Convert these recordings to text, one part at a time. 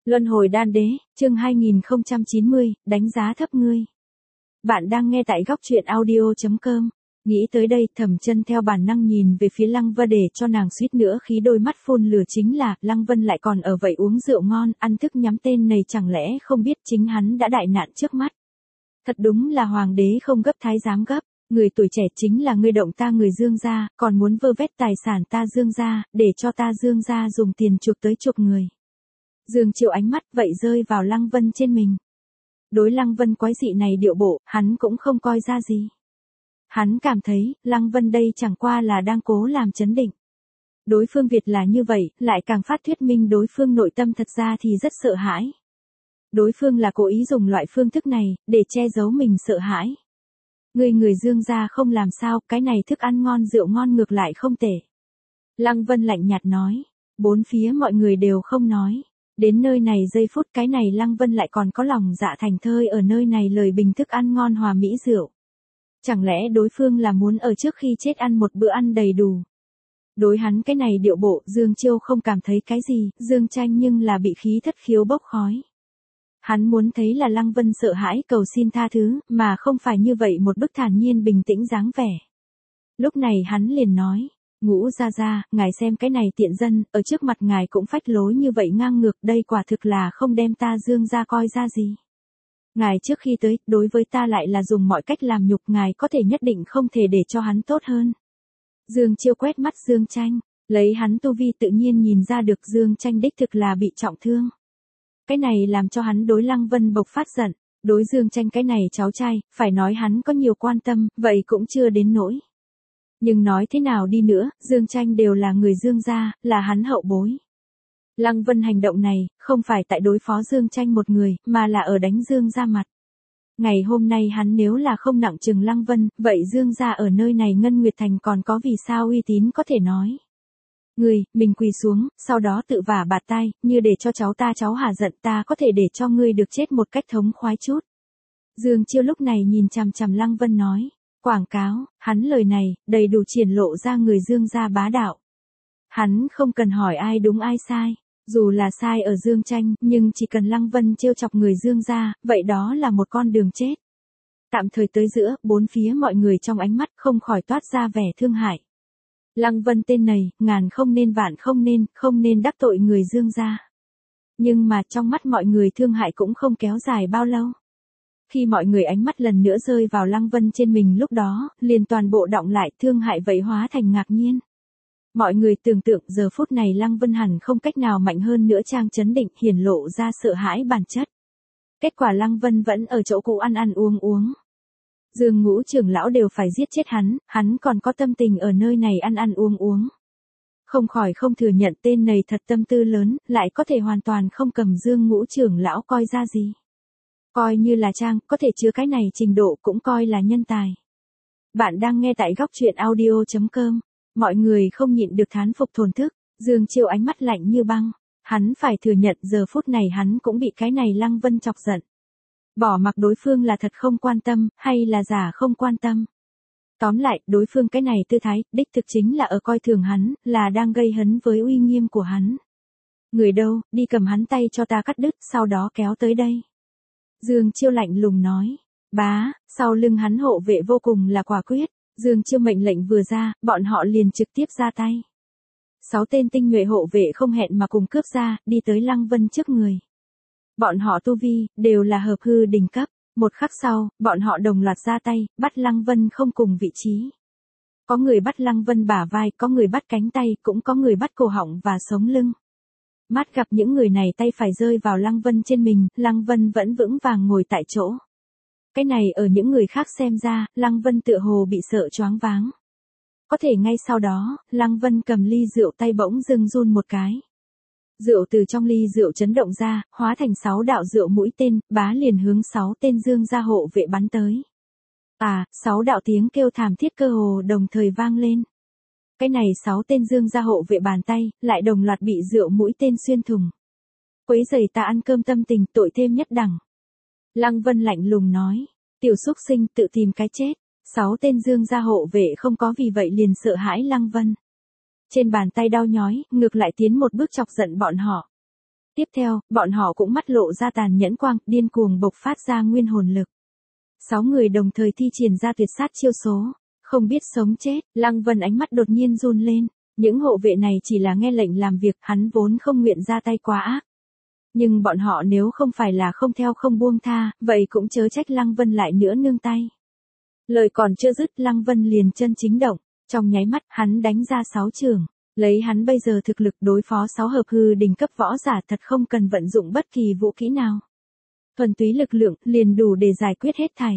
Luân hồi đan đế, chương 2090, đánh giá thấp ngươi. Bạn đang nghe tại góc truyện audio.com. Nghĩ tới đây, Thẩm Chân theo bản năng nhìn về phía Lăng Vân để cho nàng suýt nữa khí đôi mắt phun lửa, chính là Lăng Vân lại còn ở vậy uống rượu ngon, ăn thức nhắm, tên này chẳng lẽ không biết chính hắn đã đại nạn trước mắt. Thật đúng là hoàng đế không gấp thái giám gấp, người tuổi trẻ chính là ngươi động ta người Dương gia, còn muốn vơ vét tài sản ta Dương gia, để cho ta Dương gia dùng tiền chuộc tới chuộc người. Dương Chiêu ánh mắt vậy rơi vào Lăng Vân trên mình. Đối Lăng Vân quái dị này điệu bộ, hắn cũng không coi ra gì. Hắn cảm thấy, Lăng Vân đây chẳng qua là đang cố làm chấn định. Đối phương Việt là như vậy, lại càng phát thuyết minh đối phương nội tâm thật ra thì rất sợ hãi. Đối phương là cố ý dùng loại phương thức này, để che giấu mình sợ hãi. Người Dương gia không làm sao, cái này thức ăn ngon rượu ngon ngược lại không tệ. Lăng Vân lạnh nhạt nói. Bốn phía mọi người đều không nói. Đến nơi này giây phút cái này Lăng Vân lại còn có lòng dạ thành thơi ở nơi này lời bình thức ăn ngon hòa mỹ rượu. Chẳng lẽ đối phương là muốn ở trước khi chết ăn một bữa ăn đầy đủ. Đối hắn cái này điệu bộ, Dương Chiêu không cảm thấy cái gì, Dương Tranh nhưng là bị khí thất khiếu bốc khói. Hắn muốn thấy là Lăng Vân sợ hãi cầu xin tha thứ, mà không phải như vậy một bức thản nhiên bình tĩnh dáng vẻ. Lúc này hắn liền nói. Ngũ gia gia, ngài xem cái này tiện dân, ở trước mặt ngài cũng phách lối như vậy ngang ngược, đây quả thực là không đem ta Dương gia coi ra gì. Ngài trước khi tới, đối với ta lại là dùng mọi cách làm nhục, ngài có thể nhất định không thể để cho hắn tốt hơn. Dương Chiêu quét mắt Dương Tranh, lấy hắn tu vi tự nhiên nhìn ra được Dương Tranh đích thực là bị trọng thương. Cái này làm cho hắn đối Lăng Vân bộc phát giận, đối Dương Tranh cái này cháu trai, phải nói hắn có nhiều quan tâm, vậy cũng chưa đến nỗi. Nhưng nói thế nào đi nữa, Dương Tranh đều là người Dương gia, là hắn hậu bối. Lăng Vân hành động này, không phải tại đối phó Dương Tranh một người, mà là ở đánh Dương gia mặt. Ngày hôm nay hắn nếu là không nặng chừng Lăng Vân, vậy Dương gia ở nơi này Ngân Nguyệt Thành còn có vì sao uy tín có thể nói. Mình quỳ xuống, sau đó tự vả bạt tai, như để cho cháu hả giận, ta có thể để cho ngươi được chết một cách thống khoái chút. Dương Chiêu lúc này nhìn chằm chằm Lăng Vân nói. Quảng cáo, hắn lời này, đầy đủ triển lộ ra người Dương gia bá đạo. Hắn không cần hỏi ai đúng ai sai, dù là sai ở Dương Tranh, nhưng chỉ cần Lăng Vân trêu chọc người Dương gia, vậy đó là một con đường chết. Tạm thời tới giữa, bốn phía mọi người trong ánh mắt không khỏi toát ra vẻ thương hại. Lăng Vân tên này, ngàn không nên vạn không nên đắc tội người Dương gia. Nhưng mà trong mắt mọi người thương hại cũng không kéo dài bao lâu. Khi mọi người ánh mắt lần nữa rơi vào Lăng Vân trên mình lúc đó, liền toàn bộ đọng lại, thương hại vậy hóa thành ngạc nhiên. Mọi người tưởng tượng giờ phút này Lăng Vân hẳn không cách nào mạnh hơn nữa trang chấn định, hiển lộ ra sợ hãi bản chất. Kết quả Lăng Vân vẫn ở chỗ cũ ăn uống. Dương Ngũ trưởng lão đều phải giết chết hắn còn có tâm tình ở nơi này ăn uống. Không khỏi không thừa nhận tên này thật tâm tư lớn, lại có thể hoàn toàn không cầm Dương Ngũ trưởng lão coi ra gì. Coi như là trang, có thể chứa cái này trình độ cũng coi là nhân tài. Bạn đang nghe tại góc truyện audio.com. Mọi người không nhịn được thán phục thổn thức. Dương Chiêu ánh mắt lạnh như băng. Hắn phải thừa nhận giờ phút này hắn cũng bị cái này Lăng Vân chọc giận. Bỏ mặc đối phương là thật không quan tâm, hay là giả không quan tâm. Tóm lại, đối phương cái này tư thái, đích thực chính là ở coi thường hắn, là đang gây hấn với uy nghiêm của hắn. Người đâu, đi cầm hắn tay cho ta cắt đứt, sau đó kéo tới đây. Dương Chiêu lạnh lùng nói. Bá, sau lưng hắn hộ vệ vô cùng là quả quyết. Dương Chiêu mệnh lệnh vừa ra, bọn họ liền trực tiếp ra tay. 6 tên tinh nhuệ hộ vệ không hẹn mà cùng cướp ra, đi tới Lăng Vân trước người. Bọn họ tu vi, đều là hợp hư đỉnh cấp. Một khắc sau, bọn họ đồng loạt ra tay, bắt Lăng Vân không cùng vị trí. Có người bắt Lăng Vân bả vai, có người bắt cánh tay, cũng có người bắt cổ họng và sống lưng. Mắt gặp những người này tay phải rơi vào Lăng Vân trên mình, Lăng Vân vẫn vững vàng ngồi tại chỗ. Cái này ở những người khác xem ra, Lăng Vân tựa hồ bị sợ choáng váng. Có thể ngay sau đó, Lăng Vân cầm ly rượu tay bỗng dưng run một cái. Rượu từ trong ly rượu chấn động ra, hóa thành 6 đạo rượu mũi tên, bá liền hướng 6 tên Dương gia hộ vệ bắn tới. 6 đạo tiếng kêu thảm thiết cơ hồ đồng thời vang lên. Cái này 6 tên Dương gia hộ vệ bàn tay, lại đồng loạt bị rượu mũi tên xuyên thủng. Quấy rầy ta ăn cơm tâm tình, tội thêm nhất đẳng. Lăng Vân lạnh lùng nói, tiểu xúc sinh tự tìm cái chết. 6 tên Dương gia hộ vệ không có vì vậy liền sợ hãi Lăng Vân. Trên bàn tay đau nhói, ngược lại tiến một bước chọc giận bọn họ. Tiếp theo, bọn họ cũng mắt lộ ra tàn nhẫn quang, điên cuồng bộc phát ra nguyên hồn lực. 6 người đồng thời thi triển ra tuyệt sát chiêu số. Không biết sống chết, Lăng Vân ánh mắt đột nhiên run lên. Những hộ vệ này chỉ là nghe lệnh làm việc, hắn vốn không nguyện ra tay quá ác. Nhưng bọn họ nếu không phải là không theo không buông tha, vậy cũng chớ trách Lăng Vân lại nữa nương tay. Lời còn chưa dứt, Lăng Vân liền chân chính động. Trong nháy mắt, hắn đánh ra 6 trường. Lấy hắn bây giờ thực lực đối phó 6 hợp hư đỉnh cấp võ giả thật không cần vận dụng bất kỳ vũ khí nào. Thuần túy lực lượng liền đủ để giải quyết hết thảy.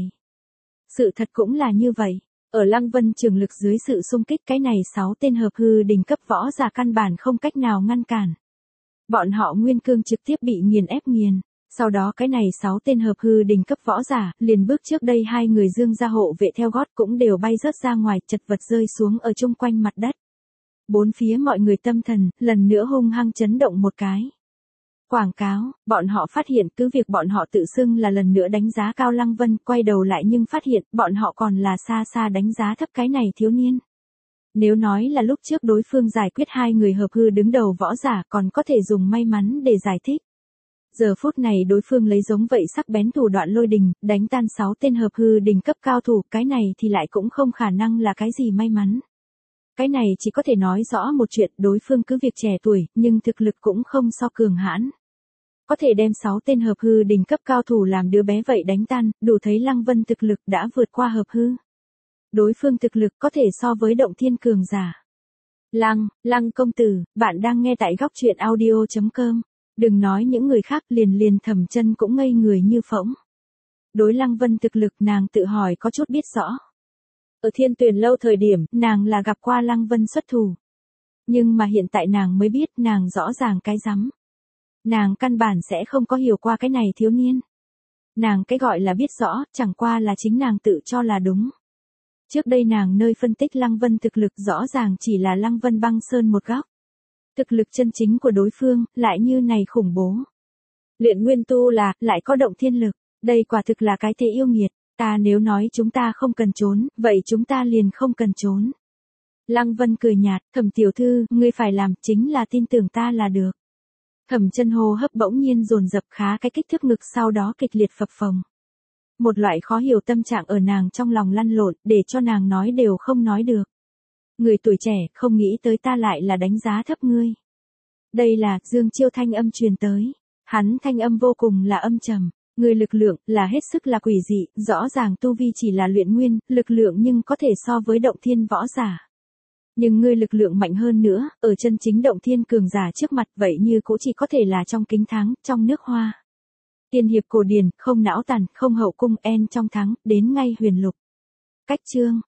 Sự thật cũng là như vậy. Ở Lăng Vân trường lực dưới sự xung kích, cái này 6 tên hợp hư đỉnh cấp võ giả căn bản không cách nào ngăn cản. Bọn họ nguyên cương trực tiếp bị nghiền ép nghiền. Sau đó cái này 6 tên hợp hư đỉnh cấp võ giả, liền bước trước đây 2 người Dương gia hộ vệ theo gót cũng đều bay rớt ra ngoài, chật vật rơi xuống ở chung quanh mặt đất. Bốn phía mọi người tâm thần, lần nữa hung hăng chấn động một cái. Quảng cáo, bọn họ phát hiện cứ việc bọn họ tự xưng là lần nữa đánh giá cao Lăng Vân, quay đầu lại nhưng phát hiện bọn họ còn là xa xa đánh giá thấp cái này thiếu niên. Nếu nói là lúc trước đối phương giải quyết 2 người hợp hư đứng đầu võ giả còn có thể dùng may mắn để giải thích. Giờ phút này đối phương lấy giống vậy sắc bén thủ đoạn lôi đình, đánh tan 6 tên hợp hư đỉnh cấp cao thủ, cái này thì lại cũng không khả năng là cái gì may mắn. Cái này chỉ có thể nói rõ một chuyện, đối phương cứ việc trẻ tuổi, nhưng thực lực cũng không so cường hãn. Có thể đem 6 tên hợp hư đỉnh cấp cao thủ làm đứa bé vậy đánh tan, đủ thấy Lăng Vân thực lực đã vượt qua hợp hư. Đối phương thực lực có thể so với động thiên cường giả. Lăng công tử, bạn đang nghe tại góc truyện audio.com. Đừng nói những người khác, liền Thẩm Chân cũng ngây người như phỗng. Đối Lăng Vân thực lực nàng tự hỏi có chút biết rõ. Ở Thiên Tuyền lâu thời điểm, nàng là gặp qua Lăng Vân xuất thủ. Nhưng mà hiện tại nàng mới biết, nàng rõ ràng cái rắm. Nàng căn bản sẽ không có hiểu qua cái này thiếu niên. Nàng cái gọi là biết rõ, chẳng qua là chính nàng tự cho là đúng. Trước đây nàng nơi phân tích Lăng Vân thực lực rõ ràng chỉ là Lăng Vân băng sơn một góc. Thực lực chân chính của đối phương, lại như này khủng bố. Luyện nguyên tu là, lại có động thiên lực. Đây quả thực là cái thế yêu nghiệt. Ta nếu nói chúng ta không cần trốn, vậy chúng ta liền không cần trốn. Lăng Vân cười nhạt, Thẩm tiểu thư, ngươi phải làm chính là tin tưởng ta là được. Thẩm Chân hô hấp bỗng nhiên dồn dập, khá cái kích thước ngực sau đó kịch liệt phập phồng. Một loại khó hiểu tâm trạng ở nàng trong lòng lăn lộn, để cho nàng nói đều không nói được. Người tuổi trẻ, không nghĩ tới ta lại là đánh giá thấp ngươi. Đây là, Dương Chiêu thanh âm truyền tới. Hắn thanh âm vô cùng là âm trầm. Người lực lượng, là hết sức là quỷ dị, rõ ràng tu vi chỉ là luyện nguyên, lực lượng nhưng có thể so với động thiên võ giả. Nhưng ngươi lực lượng mạnh hơn nữa, ở chân chính động thiên cường giả trước mặt vậy như cũng chỉ có thể là trong kính thắng, trong nước hoa. Tiên hiệp cổ điển, không não tàn, không hậu cung, en trong thắng, đến ngay huyền lục. Cách chương.